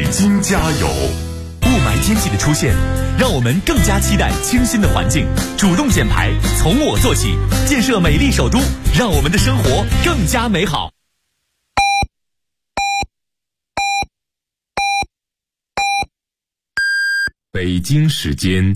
京加油！雾霾天气的出现，让我们更加期待清新的环境。主动减排，从我做起，建设美丽首都，让我们的生活更加美好。北京时间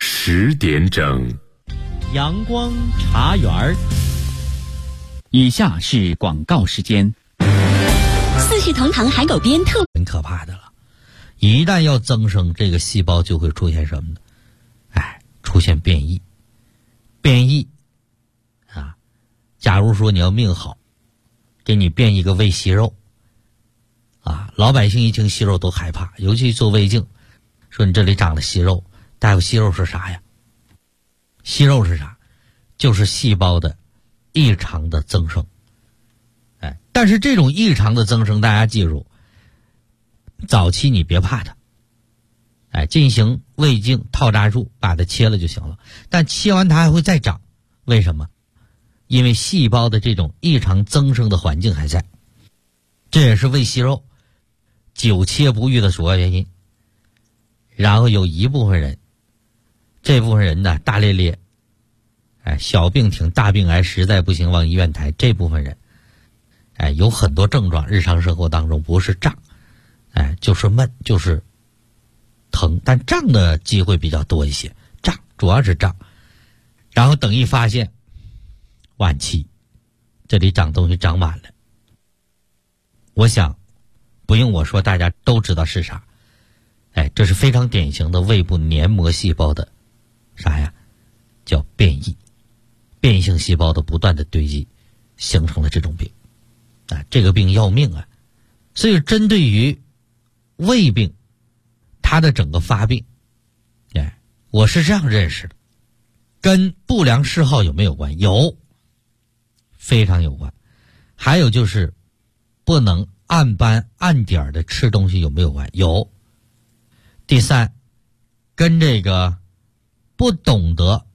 10点整， 阳光茶园儿。以下是广告时间。 四世同堂海狗鞭特很可怕的了，一旦要增生，这个细胞就会出现什么呢？出现变异。变异啊，假如说你要命好，给你变一个胃息肉啊，老百姓一听息肉都害怕，尤其做胃镜，说你这里长了息肉，大夫息肉是啥呀？息肉是啥？就是细胞的异常的增生。但是这种异常的增生，大家记住，早期你别怕它，进行胃镜套扎术把它切了就行了。但切完它还会再长，为什么？因为细胞的这种异常增生的环境还在，这也是胃息肉久切不愈的主要原因。然后有一部分人，这部分人呢大咧咧，小病挺，大病癌实在不行往医院抬。这部分人有很多症状，日常生活当中不是胀，就是闷，就是疼，但胀的机会比较多一些，胀主要是胀。然后等一发现晚期，这里长东西长晚了，我想不用我说大家都知道是啥。这是非常典型的胃部黏膜细胞的啥呀？叫变异，变性细胞的不断的堆积，形成了这种病。这个病要命啊！所以针对于胃病，它的整个发病，我是这样认识的，跟不良嗜好有没有关？有，非常有关。还有就是不能按班按点的吃东西有没有关？有。第三，跟这个不懂得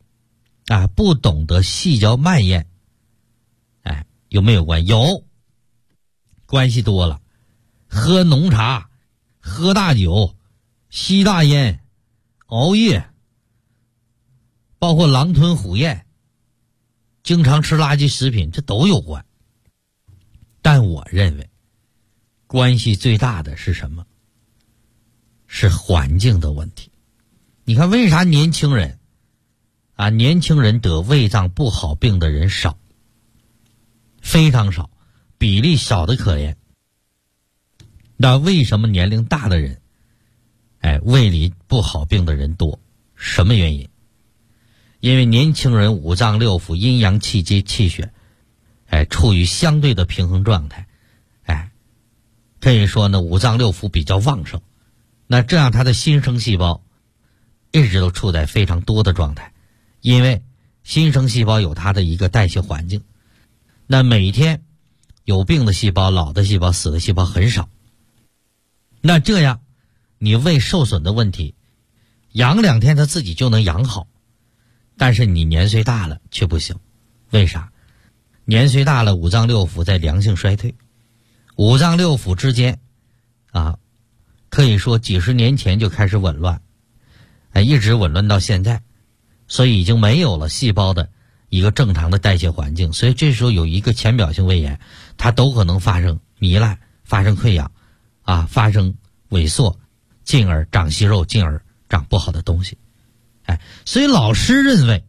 细嚼慢咽，有没有关？有。关系多了，喝浓茶，喝大酒，吸大烟，熬夜，包括狼吞虎咽，经常吃垃圾食品，这都有关。但我认为关系最大的是什么？是环境的问题。你看为啥年轻人得胃脏不好病的人少，非常少，比例少得可怜。那为什么年龄大的人胃里不好病的人多？什么原因？因为年轻人五脏六腑阴阳气机气血处于相对的平衡状态，可以说呢五脏六腑比较旺盛，那这样他的新生细胞一直都处在非常多的状态。因为新生细胞有它的一个代谢环境，那每天有病的细胞、老的细胞、死的细胞很少。那这样你胃受损的问题养2天它自己就能养好，但是你年岁大了却不行。为啥？年岁大了，五脏六腑在良性衰退，五脏六腑之间可以说几十年前就开始紊乱，一直紊乱到现在，所以已经没有了细胞的一个正常的代谢环境。所以这时候有一个浅表性胃炎，它都可能发生糜烂，发生溃疡发生萎缩，进而长息肉，进而长不好的东西。所以老师认为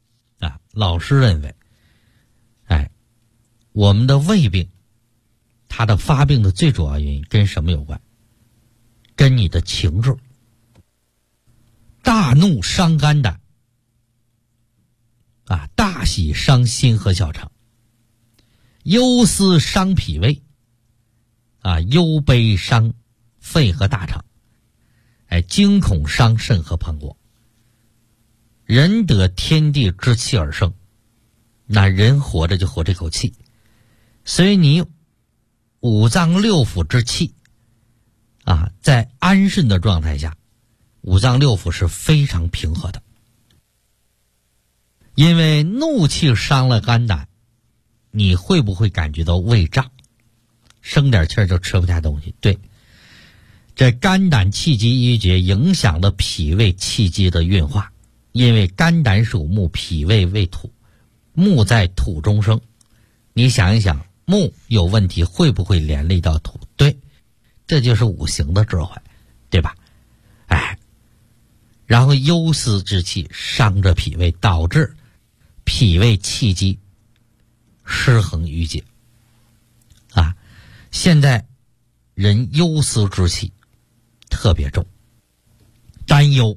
我们的胃病它的发病的最主要原因跟什么有关？跟你的情志。大怒伤肝胆大喜伤心和小肠，忧思伤脾胃忧悲伤肺和大肠，惊恐伤肾和膀胱。人得天地之气而生，那人活着就活这口气，所以你五脏六腑之气在安顺的状态下，五脏六腑是非常平和的。因为怒气伤了肝胆，你会不会感觉到胃胀，生点气儿就吃不下东西？对， 这肝胆气机郁结影响了脾胃气机的运化，因为肝胆属木，脾胃为土，木在土中生。你想一想，木有问题会不会连累到土？对，这就是五行的智慧，对吧？然后忧思之气伤着脾胃，导致脾胃气机失衡郁结。现在人忧思之气特别重，担忧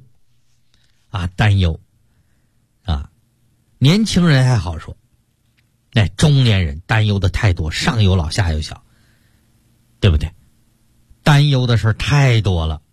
年轻人还好说，中年人担忧的太多，上有老下有小，对不对？担忧的事太多了，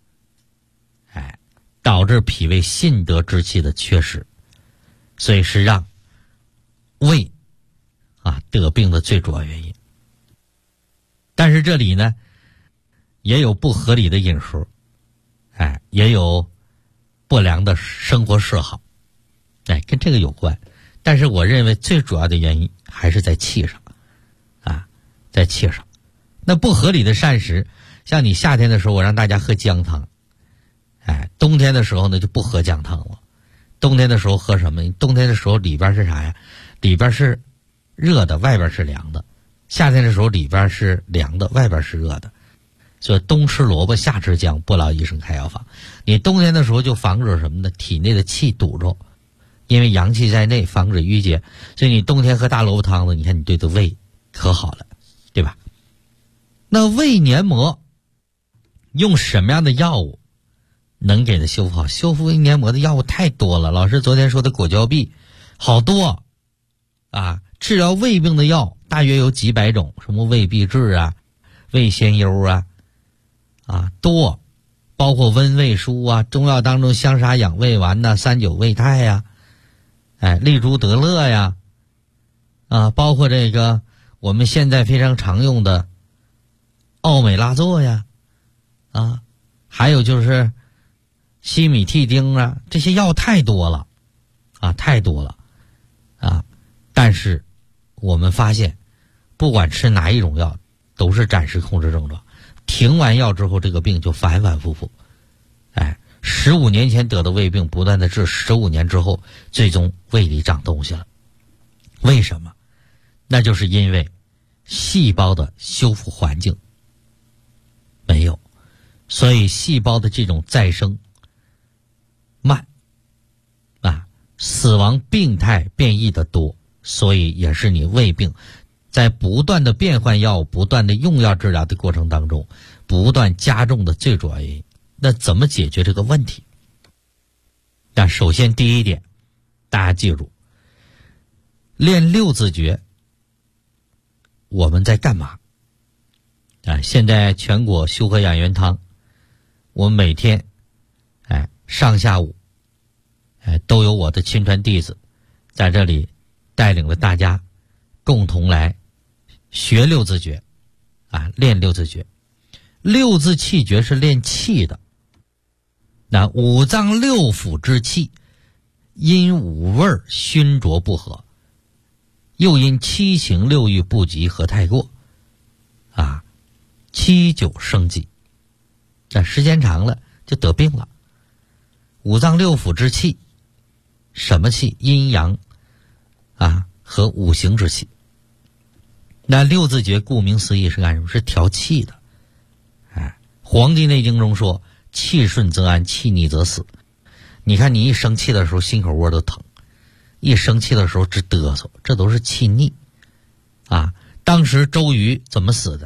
导致脾胃信得之气的缺失，所以是让胃得病的最主要原因。但是这里呢，也有不合理的饮食，也有不良的生活嗜好，跟这个有关。但是我认为最主要的原因还是在气上，在气上。那不合理的膳食，像你夏天的时候我让大家喝姜汤，冬天的时候呢就不喝姜汤了。冬天的时候喝什么？冬天的时候里边是啥呀？里边是热的，外边是凉的。夏天的时候里边是凉的，外边是热的。所以冬吃萝卜夏吃姜，不劳医生开药方。你冬天的时候就防止什么呢？体内的气堵住，因为阳气在内，防止郁结。所以你冬天喝大萝卜汤子，你看你对的胃可好了，对吧？那胃黏膜用什么样的药物能给它修复好？修复胃黏膜的药物太多了，老师昨天说的果胶碧好多治疗胃病的药大约有几百种，什么胃必治胃仙幽多，包括温胃舒中药当中香砂养胃丸39胃泰利珠得乐包括这个我们现在非常常用的奥美拉唑还有就是西米替丁这些药太多了太多了但是我们发现不管吃哪一种药都是暂时控制症状，停完药之后这个病就反反复复15年前得的胃病不断的治，15年之后最终胃里长东西了。为什么？那就是因为细胞的修复环境没有，所以细胞的这种再生慢死亡病态变异的多，所以也是你胃病在不断的变换药物、不断的用药治疗的过程当中不断加重的最主要原因。那怎么解决这个问题？那首先第一点，大家记住，练六字诀我们在干嘛现在全国修和养元汤，我们每天上下午都有我的亲传弟子在这里带领着大家共同来学六字诀练六字诀。六字气诀是练气的，那五脏六腑之气因五味熏浊不和，又因七情六欲不及和太过七九生疾，那时间长了就得病了。五脏六腑之气，什么气？阴阳和五行之气。那六字诀顾名思义是干什么？是调气的。黄帝内经中说，气顺则安，气逆则死。你看你一生气的时候心口窝都疼，一生气的时候直嘚瑟，这都是气逆当时周瑜怎么死的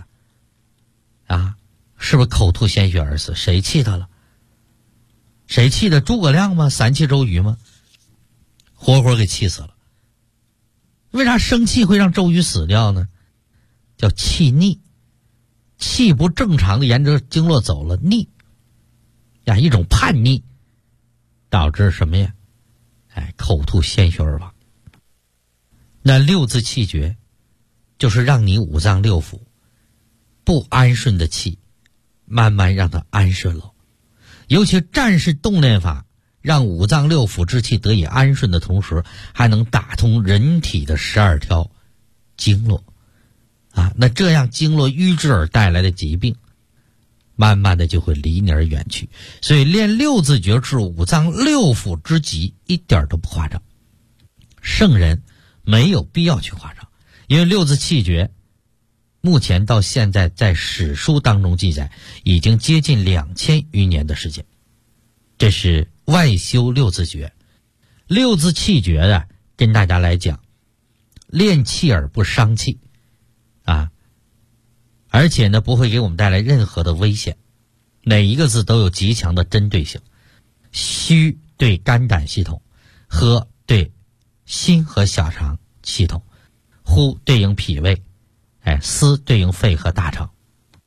是不是口吐鲜血而死？谁气他了？谁气的？诸葛亮吗？三气周瑜吗？活活给气死了。为啥生气会让周瑜死掉呢？叫气逆，气不正常的沿着经络走了，逆一种叛逆，导致什么呀？口吐鲜血而亡。那六字气诀就是让你五脏六腑不安顺的气慢慢让它安顺了。尤其战士动练法，让五脏六腑之气得以安顺的同时，还能打通人体的12条经络那这样经络瘀滞而带来的疾病慢慢的就会离你而远去。所以练六字诀是五脏六腑之极，一点都不夸张。圣人没有必要去夸张，因为六字气诀目前到现在在史书当中记载已经接近2000余年的时间。这是外修六字诀。六字气诀的跟大家来讲，练气而不伤气啊，而且呢不会给我们带来任何的危险，每一个字都有极强的针对性。虚对肝胆系统，喝对心和小肠系统，呼对应脾胃，思对应肺和大肠，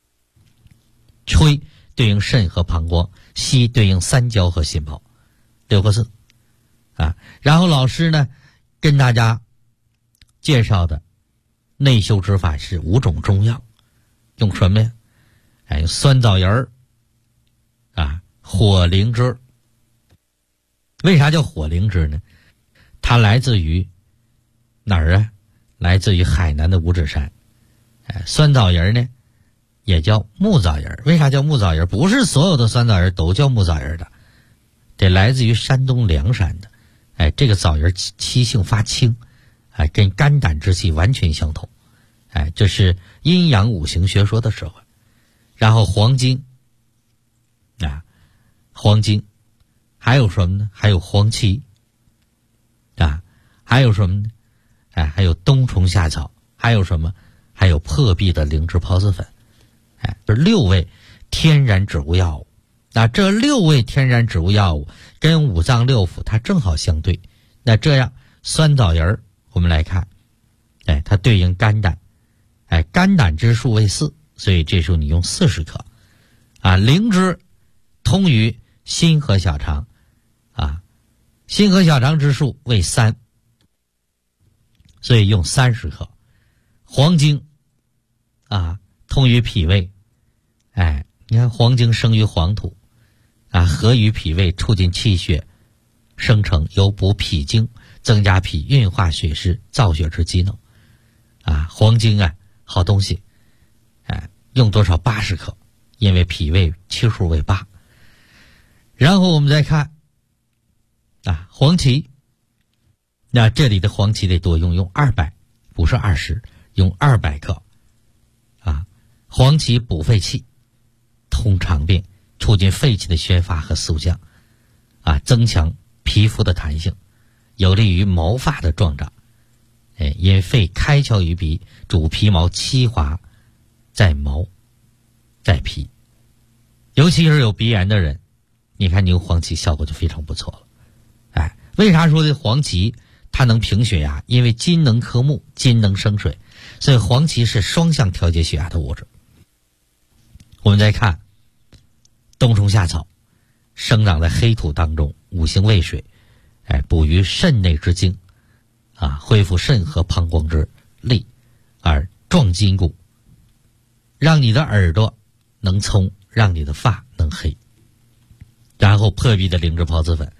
吹对应肾和膀胱，吸对应三焦和心包，6个字啊。然后老师呢跟大家介绍的内修之法是5种中药，用什么呀？用酸枣仁啊，火灵芝。为啥叫火灵芝呢？它来自于哪儿啊？来自于海南的五指山。酸枣仁呢也叫木枣仁。为啥叫木枣仁？不是所有的酸枣仁都叫木枣仁的，得来自于山东凉山的。这个枣仁气性发清，跟肝胆之气完全相同。这是阴阳五行学说的时候。然后黄精啊，黄精还有什么呢？还有黄芪啊，还有什么呢？还有冬虫夏草，还有什么？还有破壁的灵芝孢子粉。这6味天然植物药物。那这6味天然植物药物跟五脏六腑它正好相对。那这样酸枣仁我们来看，它对应肝胆，肝胆之数为4，所以这时候你用40克啊。灵芝通于心和小肠啊，心和小肠之数为3，所以用30克。黄精啊通于脾胃，你看黄精生于黄土啊，合于脾胃，促进气血生成，有补脾经，增加脾运化血湿，造血之机能啊。黄精好东西，用多少？80克，因为脾胃气数为8。然后我们再看黄芪，那这里的黄芪得多用200，不是20，用200克啊。黄芪补肺气，通肠病，促进肺气的宣发和肃降啊，增强皮肤的弹性，有利于毛发的壮长。因肺开窍于鼻，主皮毛期滑在毛在皮，尤其是有鼻炎的人，你看你用黄芪效果就非常不错了。为啥说这黄芪它能平血压？因为金能克木，金能生水，所以黄芪是双向调节血压的物质。我们再看冬虫夏草，生长在黑土当中，五行为水，补于肾内之精啊，恢复肾和膀胱之力，而壮筋骨，让你的耳朵能聪，让你的发能黑。然后破壁的灵芝孢子粉，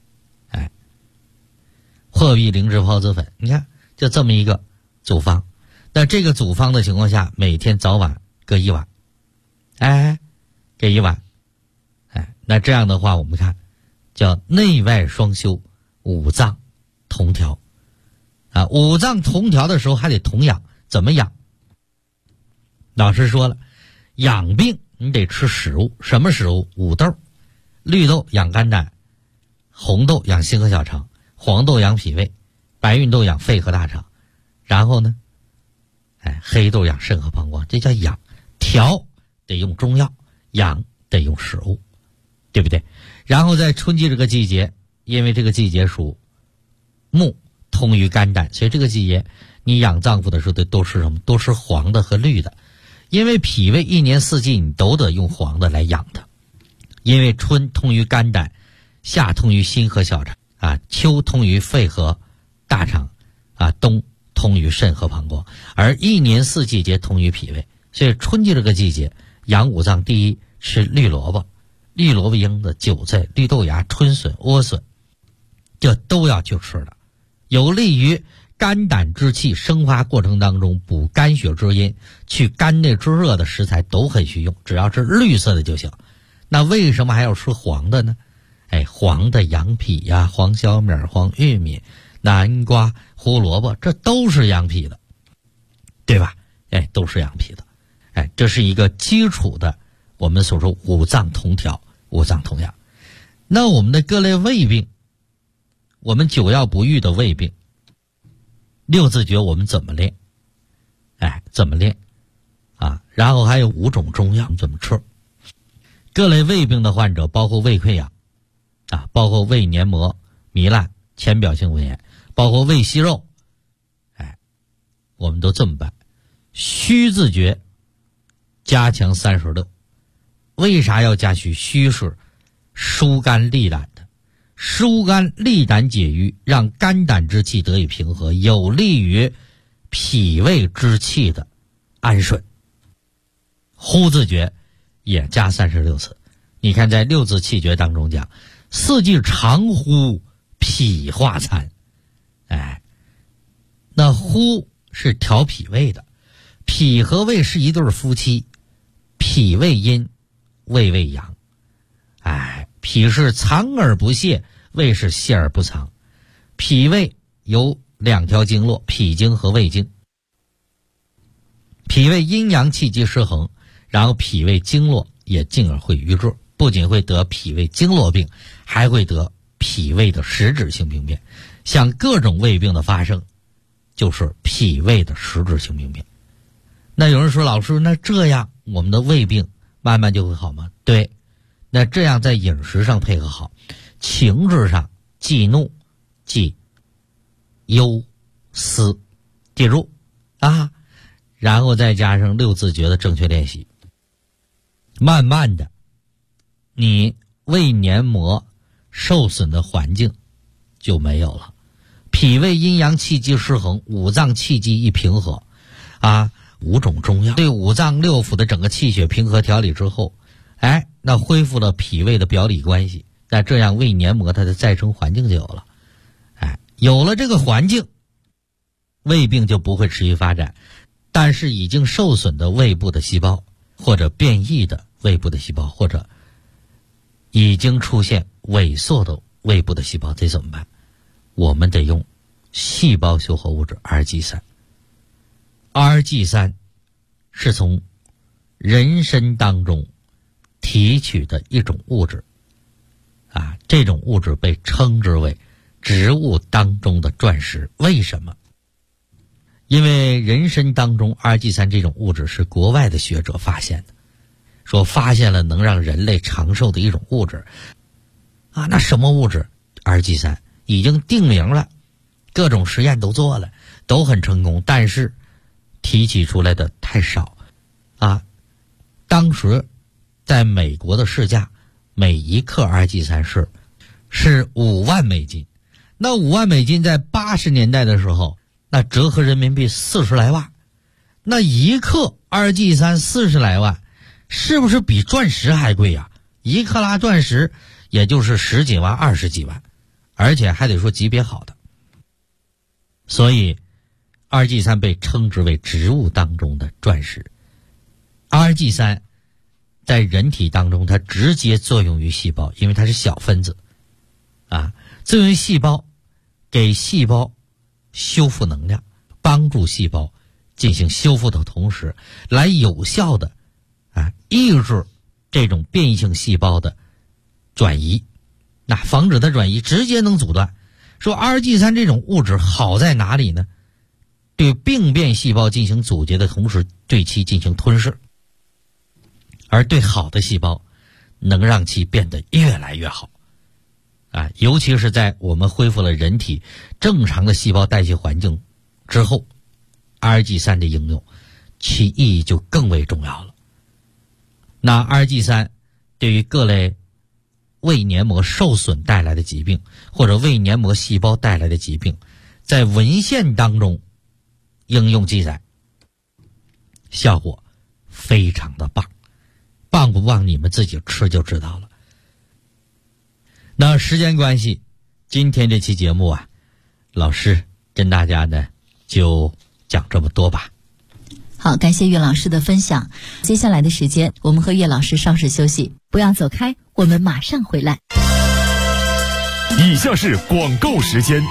破壁灵芝孢子粉，你看就这么一个组方。那这个组方的情况下，每天早晚各1碗，给1碗，那这样的话，我们看叫内外双修，五脏同调啊。五脏同调的时候还得同养，怎么养？老师说了，养病你得吃食物，什么食物？五豆，绿豆养肝胆，红豆养心和小肠，黄豆养脾胃，白芸豆养肺和大肠，然后呢，黑豆养肾和膀胱，这叫养。调得用中药，养得用食物，对不对？然后在春季这个季节，因为这个季节属木，通于肝胆，所以这个季节你养脏腑的时候都吃什么？都吃黄的和绿的，因为脾胃一年四季你都得用黄的来养它。因为春通于肝胆，夏通于心和小肠啊，秋通于肺和大肠啊，冬通于肾和膀胱，而一年四季节通于脾胃。所以春季这个季节养五脏，第一吃绿萝卜、绿萝卜缨子、韭菜、绿豆芽、春笋、莴笋，这都要去吃的，有利于肝胆之气生发过程当中补肝血之阴，去肝内之热的食材都很需用，只要是绿色的就行。那为什么还要吃黄的呢？黄的羊脾呀，黄小米、黄玉米、南瓜、胡萝卜，这都是养脾的，对吧？都是养脾的。这是一个基础的，我们所说五脏同调、五脏同养。那我们的各类胃病，我们久药不愈的胃病，六字诀我们怎么练？怎么练啊？然后还有5种中药怎么吃？各类胃病的患者，包括胃溃疡啊，包括胃黏膜糜烂、浅表性胃炎，包括胃息肉，我们都这么办。虚字诀加强36。为啥要加虚？虚是疏肝利胆的，疏肝利胆解郁，让肝胆之气得以平和，有利于脾胃之气的安顺。呼字诀也加36次。你看在六字气诀当中讲，四季常呼，脾化餐。那呼是调脾胃的，脾和胃是一对夫妻，脾胃阴，胃为阳。脾是藏而不泄，胃是泄而不藏。脾胃有2条经络，脾经和胃经。脾胃阴阳气机失衡，然后脾胃经络也进而会瘀滞，不仅会得脾胃经络病，还会得脾胃的实质性病变。像各种胃病的发生，就是脾胃的实质性病变。那有人说，老师，那这样我们的胃病慢慢就会好吗？对，那这样在饮食上配合好，情志上忌怒、忌忧、思，记住啊，然后再加上六字诀的正确练习，慢慢的，你胃黏膜受损的环境就没有了，脾胃阴阳气机失衡，五脏气机一平和，5种中药对五脏六腑的整个气血平和调理之后，那恢复了脾胃的表里关系，那这样胃黏膜它的再生环境就有了。有了这个环境，胃病就不会持续发展。但是已经受损的胃部的细胞，或者变异的胃部的细胞，或者已经出现萎缩的胃部的细胞，这怎么办？我们得用细胞修合物质 RG3。RG3 是从人参当中提取的一种物质，这种物质被称之为植物当中的钻石。为什么？因为人参当中 RG3 这种物质是国外的学者发现的，说发现了能让人类长寿的一种物质那什么物质？ RG3 已经定名了，各种实验都做了，都很成功，但是提取出来的太少当时在美国的市价，每1克 RG3 是5万美金。那5万美金在80年代的时候，那折合人民币40来万，那1克 RG3 40来万，是不是比钻石还贵呀？1克拉钻石也就是10几万、20几万，而且还得说级别好的。所以 RG3 被称之为植物当中的钻石。RG3 在人体当中，它直接作用于细胞，因为它是小分子作用于细胞，给细胞修复能量，帮助细胞进行修复的同时，来有效的抑制这种变异性细胞的转移，那防止它转移，直接能阻断。说 RG3 这种物质好在哪里呢？对病变细胞进行阻截的同时，对其进行吞噬，而对好的细胞能让其变得越来越好尤其是在我们恢复了人体正常的细胞代谢环境之后， RG3 的应用其意义就更为重要了。那 RG3 对于各类胃黏膜受损带来的疾病，或者胃黏膜细胞带来的疾病，在文献当中应用记载，效果非常的棒，棒不棒你们自己吃就知道了。那时间关系，今天这期节目老师跟大家呢就讲这么多吧。 好，感谢岳老师的分享。接下来的时间，我们和岳老师稍事休息，不要走开，我们马上回来。 以下是广告时间。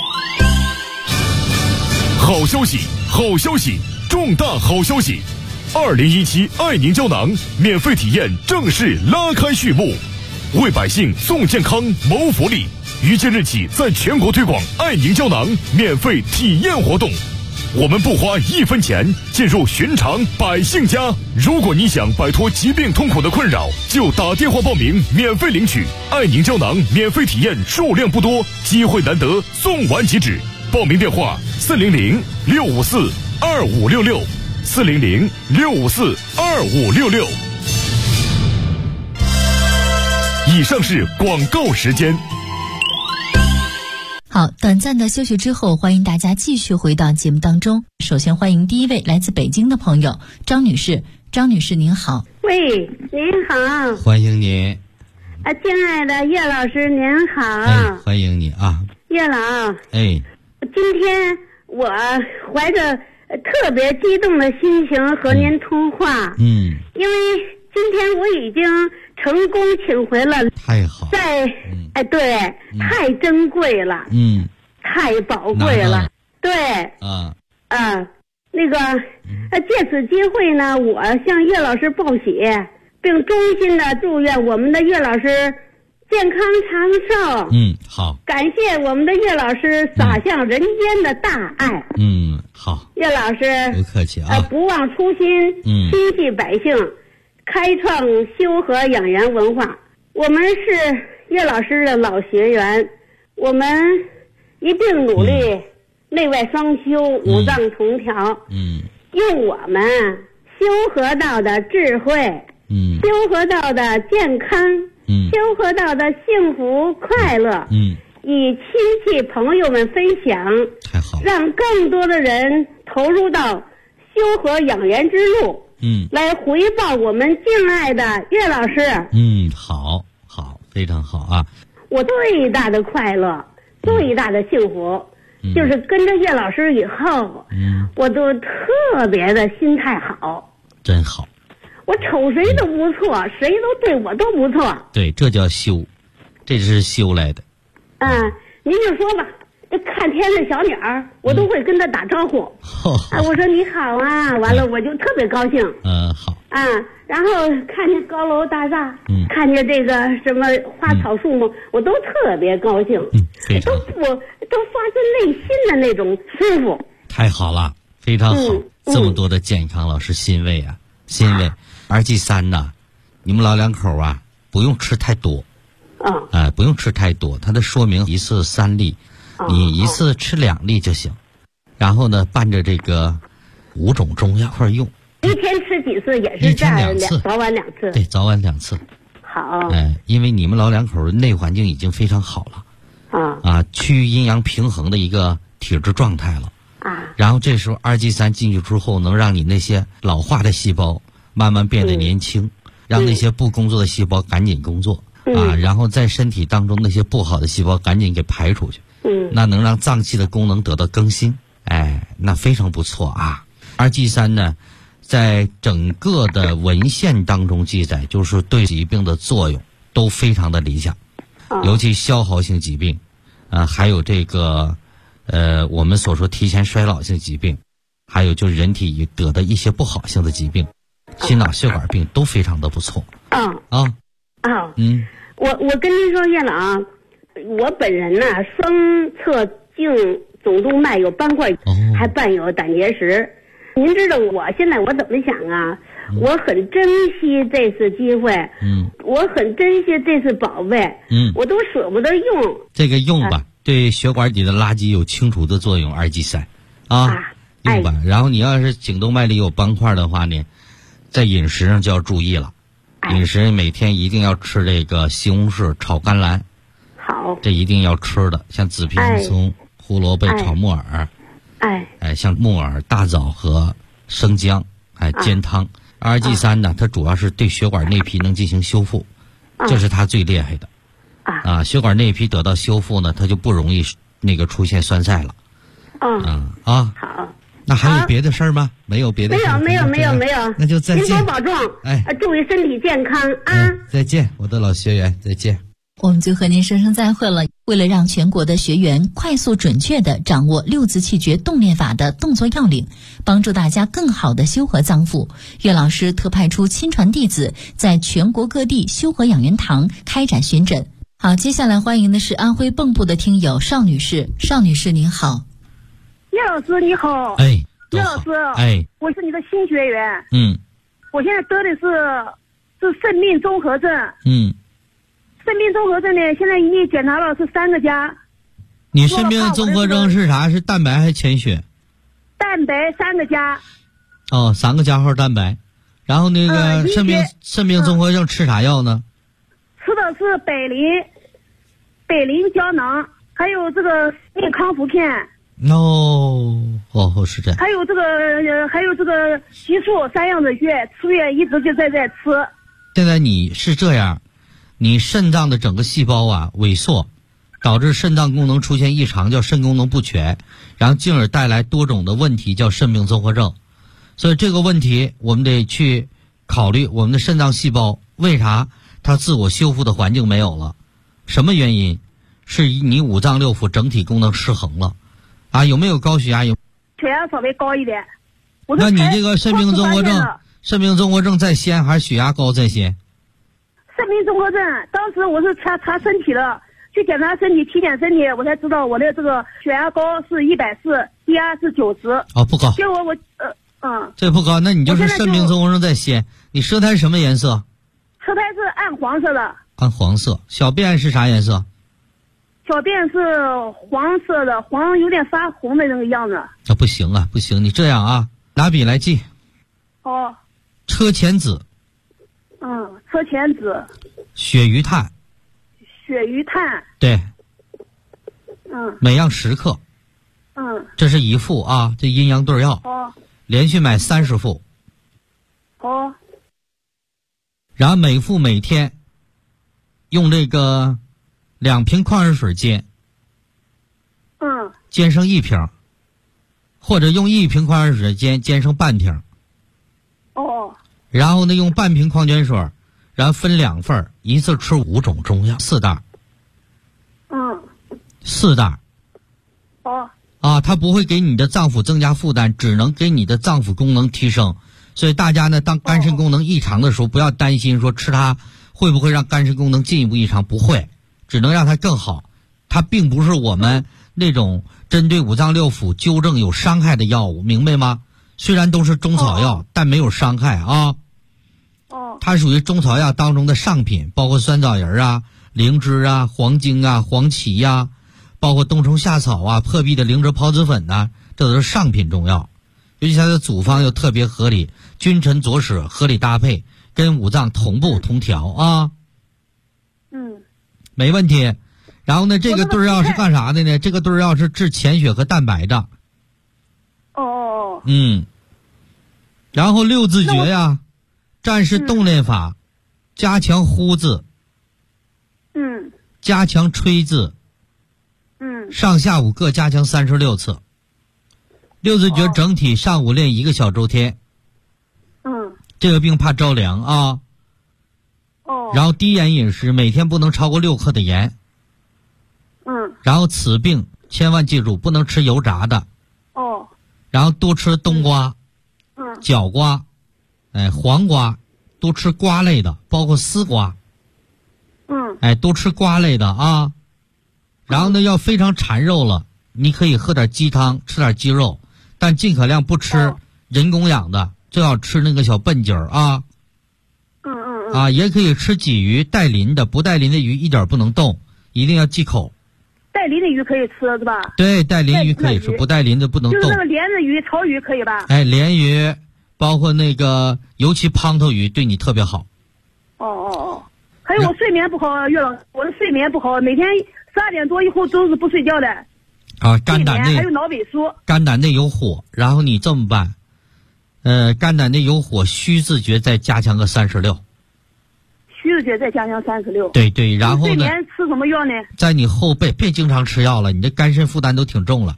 好消息，好消息，重大好消息！2017爱宁胶囊免费体验正式拉开序幕，为百姓送健康谋福利。于今日起，在全国推广爱宁胶囊免费体验活动。我们不花1分钱，进入寻常百姓家。如果你想摆脱疾病痛苦的困扰，就打电话报名，免费领取爱宁胶囊免费体验，数量不多，机会难得，送完即止。报名电话：400-654-2566，400-654-2566。以上是广告时间。 好，短暂的休息之后，欢迎大家继续回到节目当中。首先欢迎第一位来自北京的朋友张女士。张女士您好。 喂，您好。 欢迎您。 亲爱的岳老师您好。 欢迎你啊。 岳老。今天我怀着特别激动的心情和您通话。因为今天我已经成功请回了。 太好。 对，太珍贵了。太宝贵了。对。借此机会呢，我向岳老师报喜，并衷心的祝愿我们的岳老师健康长寿。 好。 感谢我们的岳老师洒向人间的大爱。 好。 岳老师不客气啊。 不忘初心，心系百姓，开创修和养元文化。我们是岳老师的老学员，我们一并努力，内外双修，五脏同调。用我们修和道的智慧，修和道的健康，修和道的幸福快乐，与亲戚朋友们分享， 太好了， 让更多的人投入到修和养元之路，来回报我们敬爱的岳老师。 好，非常好啊！ 我最大的快乐，最大的幸福，就是跟着岳老师以后，我都特别的心态好， 真好。 我瞅谁都不错，谁都对我都不错。 对，这叫修，这是修来的。 您就说吧，这看天的小鸟，我都会跟他打招呼。我说你好啊，完了我就特别高兴。 好。 然后看见高楼大厦，看见这个什么花草树木，我都特别高兴。都发自内心的那种舒服。太好了， 非常好。这么多的健康，老师欣慰啊，欣慰。RG3呐，你们老两口啊，不用吃太多。不用吃太多。它的说明一次3粒，你一次吃2粒就行。然后呢，伴着这个5种中药一块用。 一天吃几次也是这样，1天2次，早晚2次。 对，早晚2次。 好。 因为你们老两口内环境已经非常好了。趋于阴阳平衡的一个体质状态了。然后这时候2G3进去之后，能让你那些老化的细胞慢慢变得年轻，让那些不工作的细胞赶紧工作。然后在身体当中那些不好的细胞赶紧给排出去。那能让脏器的功能得到更新。那非常不错啊。2G3呢，在整个的文献当中记载，就是对疾病的作用都非常的理想，尤其消耗性疾病，还有这个我们所说提前衰老性疾病，还有就是人体得的一些不好性的疾病，心脑血管病都非常的不错。 我跟您说，岳老，我本人呢，双侧颈总动脉有斑块，还伴有胆结石。您知道我现在怎么想啊？我很珍惜这次机会，我很珍惜这次宝贝，我都舍不得用。这个用吧，对血管里的垃圾有清除的作用。2G3用吧。然后你要是颈动脉里有斑块的话呢，在饮食上就要注意了。饮食每天一定要吃这个西红柿炒甘蓝。 好。 这一定要吃的，像紫皮松、胡萝卜炒木耳。像木耳、大枣和生姜，煎汤。2G3呢，它主要是对血管内皮能进行修复，这是它最厉害的。血管内皮得到修复呢，它就不容易出现栓塞了。 好。 那还有别的事儿吗？没有别的事儿。 没有。 那就再见。 您多保重。祝你身体健康啊！ 再见，我的老学员，再见。 我们就和您说声再会了。为了让全国的学员快速准确地掌握六字气诀动练法的动作要领，帮助大家更好地修和脏腑，岳老师特派出亲传弟子，在全国各地修和养元堂开展巡诊。好，接下来欢迎的是安徽蚌埠的听友邵女士。邵女士您好。 岳老师你好。岳老师，我是你的新学员。我现在得的是肾病综合症。肾病综合症呢，现在已经检查了是3个加。 你肾病综合症是啥？是蛋白还是潜血？ 蛋白3个加。 哦，3个加号蛋白。然后那个肾病综合症吃啥药呢？ 吃的是北林胶囊，还有这个健康福片。 是这样。 还有这个激素3样子药，吃药一直就在吃。 现在你是这样，你肾脏的整个细胞萎缩，导致肾脏功能出现异常，叫肾功能不全，然后进而带来多种的问题，叫肾病综合症。所以这个问题我们得去考虑，我们的肾脏细胞为啥它自我修复的环境没有了？什么原因？是你五脏六腑整体功能失衡了有没有高血压？ 血压稍微高一点。 那你这个肾病综合症在先还是血压高在先？ 肾病综合症，当时我是查身体了，去检查身体，体检身体，我才知道我的这个血压高是140，低压是90。 不高。 结果这不高，那你就是肾病综合症在先。你舌苔什么颜色？ 舌苔是暗黄色的。 暗黄色。小便是啥颜色？ 小便是黄色的，黄有点发红的那个样子。 不行，你这样拿笔来记。车前子。 车前子。 血余碳。对。每样10克。这是1副这阴阳对药。连续买30副。然后每副每天用这个2瓶矿泉水煎。煎成1瓶，或者用1瓶矿泉水煎成半瓶。然后呢，用半瓶矿泉水，然后分2份，一次吃5种中药，4袋。4袋。它不会给你的脏腑增加负担，只能给你的脏腑功能提升。所以大家呢，当肝肾功能异常的时候，不要担心说吃它会不会让肝肾功能进一步异常，不会，只能让它更好。它并不是我们那种针对五脏六腑纠正有伤害的药物，明白吗？虽然都是中草药，但没有伤害它属于中草药当中的上品，包括酸枣仁灵芝黄精黄芪包括冬虫夏草破壁的灵芝孢子粉这都是上品中药。尤其它的组方又特别合理，君臣佐使，合理搭配，跟五脏同步同调没问题。然后呢，这个对药是干啥的呢？这个对药是治潜血和蛋白的。然后6字诀战士动练法，加强呼字，加强吹字，上下午各加强36次。6字诀整体上午练1个小周天。这个病怕着凉然后低盐饮食，每天不能超过6克的盐。然后此病千万记住，不能吃油炸的。然后多吃冬瓜、角瓜、黄瓜，多吃瓜类的，包括丝瓜。多吃瓜类的然后呢，要非常馋肉了，你可以喝点鸡汤，吃点鸡肉，但尽可量不吃人工养的，最好吃那个小笨鸡儿也可以吃鲫鱼，带鳞的，不带鳞的鱼一点不能动，一定要忌口。 带鳞的鱼可以吃是吧？ 对，带鳞鱼可以吃，不带鳞的不能动。 就是那个莲子鱼、草鱼可以吧？ 鲢鱼，包括那个尤其胖头鱼对你特别好。 还有我睡眠不好，岳老师，我的睡眠不好，每天12点多以后都是不睡觉的。 肝胆内还有脑萎缩。肝胆内有火，然后你这么办，肝胆内有火，虚字诀再加强个36。 虚字诀再加强36。 对，然后呢？ 睡眠吃什么药呢？ 在你后背，别经常吃药了，你的肝肾负担都挺重了。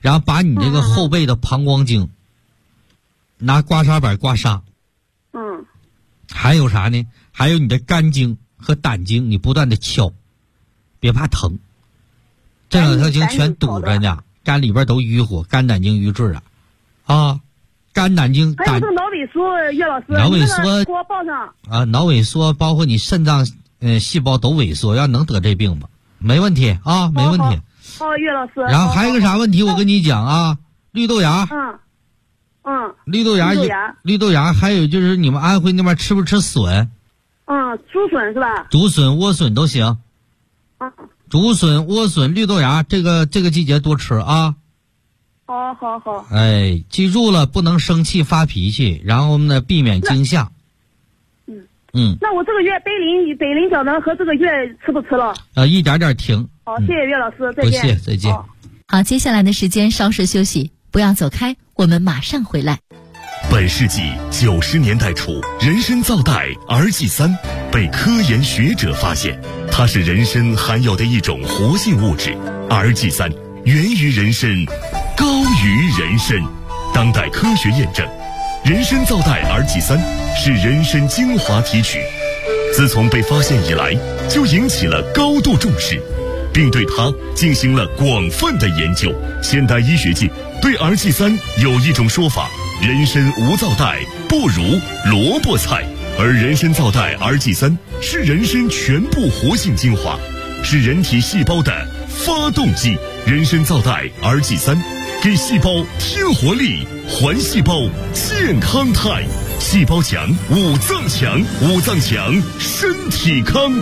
然后把你这个后背的膀胱经拿刮痧板刮痧。还有啥呢？还有你的肝经和胆经，你不断的敲，别怕疼。这两条经全堵着呢，肝里边都淤火，肝胆经瘀滞啊，肝胆经还有这个脑萎缩，叶老师， 脑萎缩给我报上啊，脑萎缩包括你肾脏细胞都萎缩，要能得这病吗？没问题啊，没问题。 叶老师。 然后还有个啥问题？我跟你讲啊，绿豆芽。绿豆芽，还有就是你们安徽那边吃不吃笋？ 竹笋是吧？ 竹笋、莴笋都行。竹笋、莴笋、绿豆芽，这个季节多吃啊。 好。 哎，记住了，不能生气发脾气，然后呢，避免惊吓。 那我这个月北林胶囊和这个月吃不吃了？ 一点点停。 好，谢谢岳老师，再见。 不谢，再见。 好，接下来的时间稍事休息，不要走开，我们马上回来。 本世纪90年代初，人参皂苷 RG3 被科研学者发现，它是人参含有的一种活性物质。RG3 源于人参，高于人参。当代科学验证，人参皂苷 RG3 是人参精华提取，自从被发现以来，就引起了高度重视，并对它进行了广泛的研究。现代医学界对 RG3 有一种说法：人参无皂苷，不如萝卜菜。而人参皂苷 RG3 是人参全部活性精华，是人体细胞的发动机。人参皂苷 RG3 给细胞添活力，还细胞健康态。细胞强，五脏强，五脏强，身体康。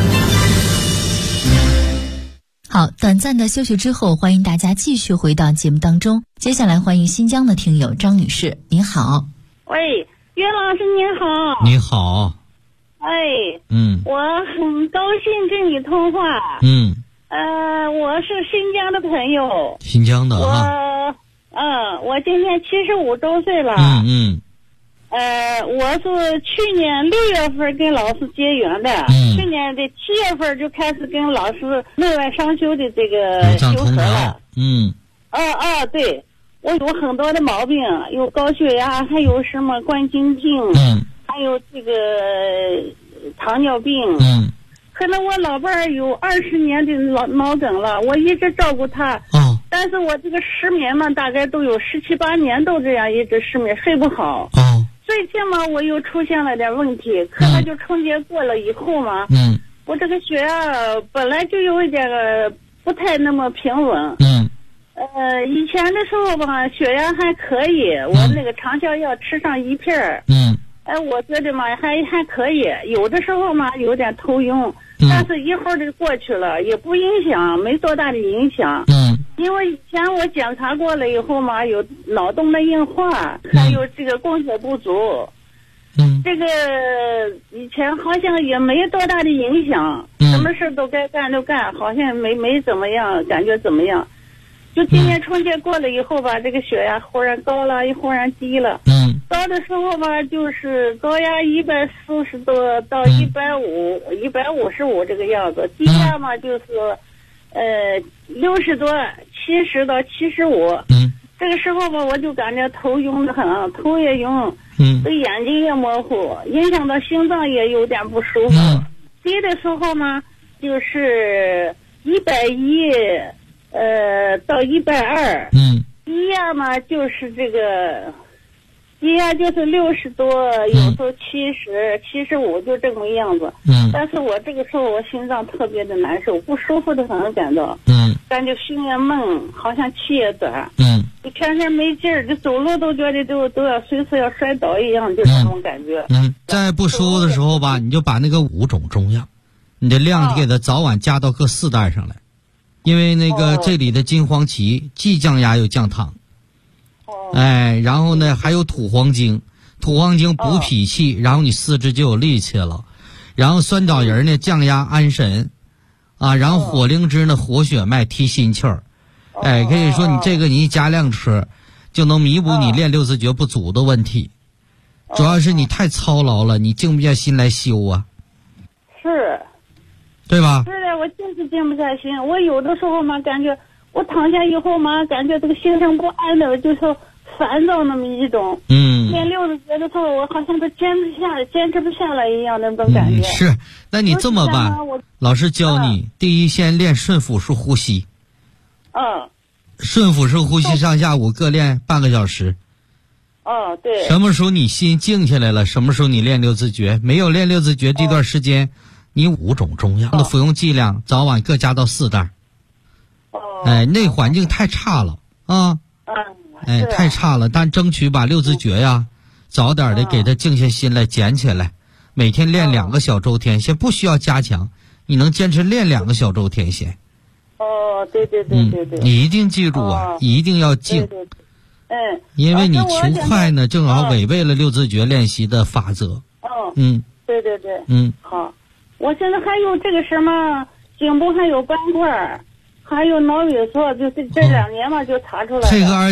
好，短暂的休息之后，欢迎大家继续回到节目当中。接下来欢迎新疆的听友张女士，您好。 喂，岳老师您好。 你好。 我很高兴跟你通话。我是新疆的朋友。 新疆的我今年75周岁了。我是去年6月份跟老师结缘的，去年的7月份就开始跟老师内外双修的这个修合了。对，我有很多的毛病，有高血压，还有什么冠心病，还有这个糖尿病。可能我老伴儿有20年的脑梗了，我一直照顾他。但是我这个失眠嘛，大概都有17、18年都这样一直失眠，睡不好。最近嘛，我又出现了点问题，可能就春节过了以后嘛，我这个血压本来就有一点不太那么平稳。以前的时候吧，血压还可以，我那个长效药吃上1片儿。我觉得嘛还可以，有的时候嘛有点头晕，但是一会儿就过去了，也不影响，没多大的影响。因为以前我检查过了以后嘛，有脑动脉硬化，还有这个供血不足。这个以前好像也没多大的影响，什么事都该干就干，好像没怎么样，感觉怎么样。就今年春节过了以后吧，这个血压忽然高了，又忽然低了。高的时候吧，就是高压140多到155这个样子，低压嘛就是60多70到75。这个时候吧，我就感觉头晕得很，头也晕，对眼睛也模糊，影响到心脏也有点不舒服。低的时候嘛，就是110到120。低压嘛就是这个。低压就是60多，有时候70、75就这么样子。但是我这个时候我心脏特别的难受，不舒服的很，感到。感觉心也闷，好像气也短。就全身没劲儿，就走路都觉得都要随时要摔倒一样，就这种感觉。 在不舒服的时候吧，你就把那个5种中药，你的量给它早晚加到各4袋上来，因为那个这里的金黄芪既降压又降糖。然后呢，还有土黄精，土黄精补脾气，然后你四肢就有力气了。然后酸枣仁呢，降压安神，然后火灵芝呢，活血脉提心气儿。可以说你这个你一加量吃，就能弥补你练六字诀不足的问题。主要是你太操劳了，你静不下心来修啊。 是， 对吧？ 是的，我就是静不下心。我有的时候嘛，感觉我躺下以后嘛，感觉这个心神不安的，就是烦躁那么一种。练六字诀的时候，我好像都坚持不下来一样那种感觉。 是，那你这么办？老师教你，第一先练顺腹式呼吸。顺腹式呼吸上下午各练半个小时。 对。 什么时候你心静下来了，什么时候你练六字诀？没有练六字诀这段时间，你5种中药的服用剂量早晚各加到4袋。那环境太差了啊！太差了，但争取把六字诀呀，早点的给他静下心来捡起来，每天练2个小周天，先不需要加强，你能坚持练2个小周天先。 对。 你一定记住啊，一定要静。因为你求快呢，正好违背了六字诀练习的法则。 对。好，我现在还有这个什么颈部还有斑块，还有脑萎缩，就这2年嘛就查出来了。 配合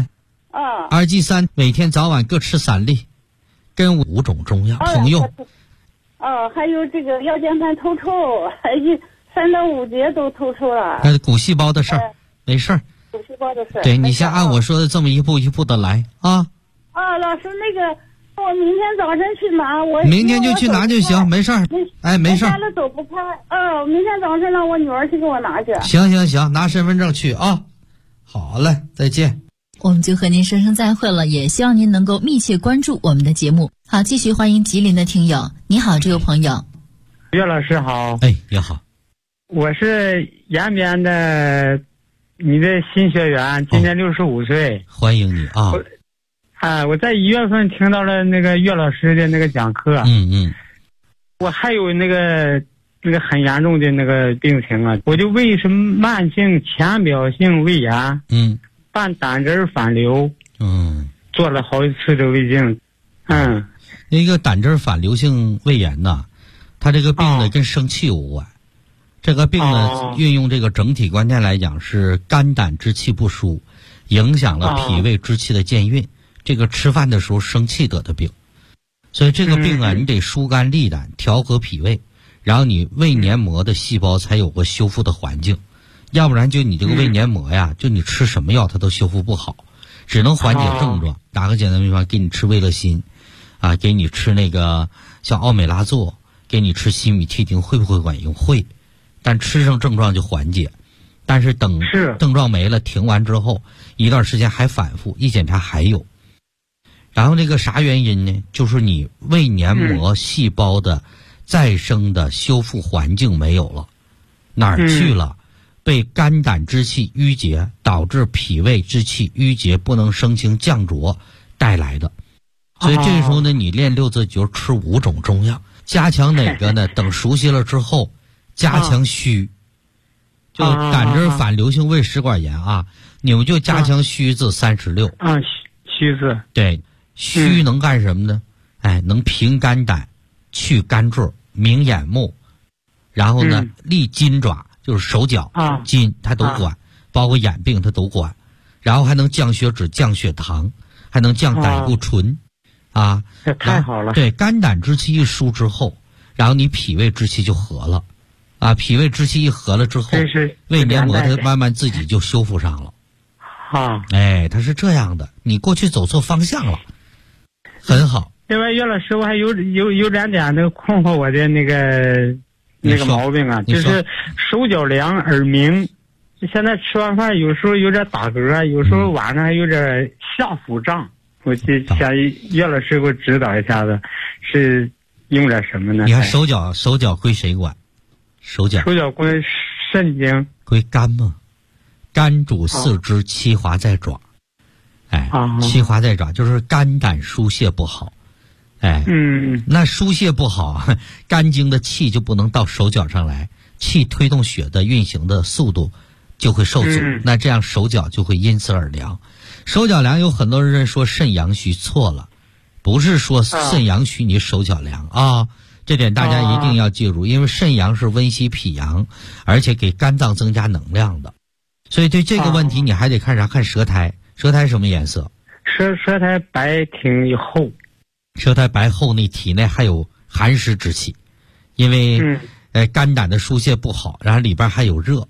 2G3。2G3每天早晚各吃3粒，跟5种中药同用。 还有这个腰间盘突出，还有3到5节都突出了。 那是骨细胞的事儿，没事儿。 骨细胞的事儿。 对，你先按我说的这么一步一步的来啊。 老师，那个我明天早晨去拿， 明天就去拿就行，没事儿。没事儿。 家里走不开。明天早晨让我女儿去给我拿去。 行，拿身份证去啊。好嘞，再见。 我们就和您说声再会了，也希望您能够密切关注我们的节目。好，继续欢迎吉林的听友。你好，这位朋友。 岳老师好。 你好。 我是延边的你的新学员，今年65岁。 欢迎你啊。 我在1月份听到了那个岳老师的那个讲课。我还有那个很严重的那个病情啊，我就胃是慢性浅表性胃炎。伴胆汁反流。做了好几次的胃镜。 那个胆汁反流性胃炎呢，它这个病呢跟生气有关。这个病呢，运用这个整体观念来讲，是肝胆之气不舒，影响了脾胃之气的健运。这个吃饭的时候生气得的病，所以这个病啊，你得疏肝利胆，调和脾胃，然后你胃黏膜的细胞才有个修复的环境，要不然就你这个胃黏膜呀，就你吃什么药它都修复不好，只能缓解症状。打个简单比方，给你吃胃乐心，给你吃那个像奥美拉唑，给你吃西米替丁，会不会管用？会，但吃上症状就缓解。但是等症状没了，停完之后一段时间还反复，一检查还有。然后这个啥原因呢？就是你胃黏膜细胞的再生的修复环境没有了，哪儿去了？被肝胆之气淤结，导致脾胃之气淤结不能生清降浊带来的。所以这时候呢，你练六字诀吃5种中药，加强哪个呢？等熟悉了之后，加强虚。就胆汁反流性胃食管炎你们就加强虚字36。 虚字。 对。虚能干什么呢？能平肝胆，去肝坠，明眼目，然后呢，利筋爪，就是手脚筋它都管，包括眼病它都管，然后还能降血脂、降血糖，还能降胆固醇， 这太好了。 对，肝胆之气一疏之后，然后你脾胃之气就和了，脾胃之气一和了之后，胃黏膜它慢慢自己就修复上了。它是这样的，你过去走错方向了。很好。 另外，岳老师，我还有点那个困惑我的那个毛病就是手脚凉耳鸣。现在吃完饭有时候有点打嗝，有时候晚上还有点下腹胀。我就想岳老师给我指导一下子，是用点什么呢？ 你看手脚归谁管？手脚归肾经， 归肝嘛。肝主四肢，七华在爪。七华在爪，就是肝胆疏泄不好。那疏泄不好，肝经的气就不能到手脚上来，气推动血的运行的速度就会受阻，那这样手脚就会因此而凉。手脚凉有很多人说肾阳虚，错了，不是说肾阳虚你手脚凉这点大家一定要记住，因为肾阳是温煦脾阳，而且给肝脏增加能量的。所以对这个问题你还得看啥？看舌苔。舌苔什么颜色？ 舌苔白挺厚。 舌苔白厚，那体内还有寒湿之气，因为肝胆的疏泄不好，然后里边还有热，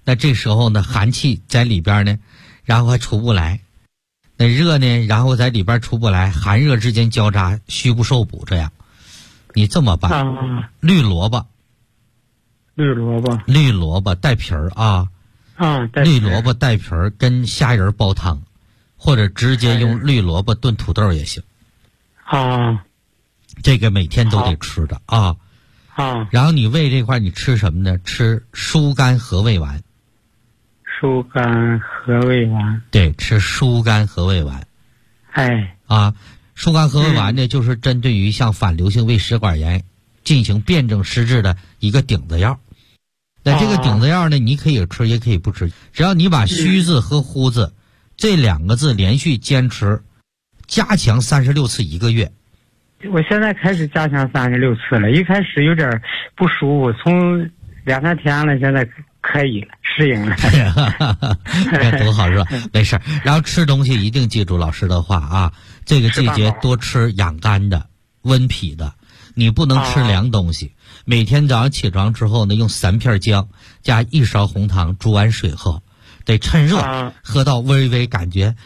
那这时候呢，寒气在里边呢，然后还出不来。那热呢，然后在里边出不来，寒热之间交叉，虚不受补，这样，你这么办？绿萝卜带皮儿啊，绿萝卜带皮儿跟虾仁煲汤，或者直接用绿萝卜炖土豆也行。这个每天都得吃的啊。然后你胃这块你吃什么呢？吃疏肝和胃丸。 疏肝和胃丸， 对，吃疏肝和胃丸。疏肝和胃丸呢，就是针对于像反流性胃食管炎进行辩证施治的一个顶子药。那这个顶子药呢，你可以吃也可以不吃，只要你把虚字和呼字这2个字连续坚持，加强36次1个月。 我现在开始加强36次了，一开始有点不舒服，从2-3天了，现在可以了，适应了。 多好是吧？没事。然后吃东西一定记住老师的话啊，这个季节多吃养肝的、温脾的，你不能吃凉东西。每天早上起床之后呢，用3片姜加1勺红糖煮完水喝，得趁热喝到微微感觉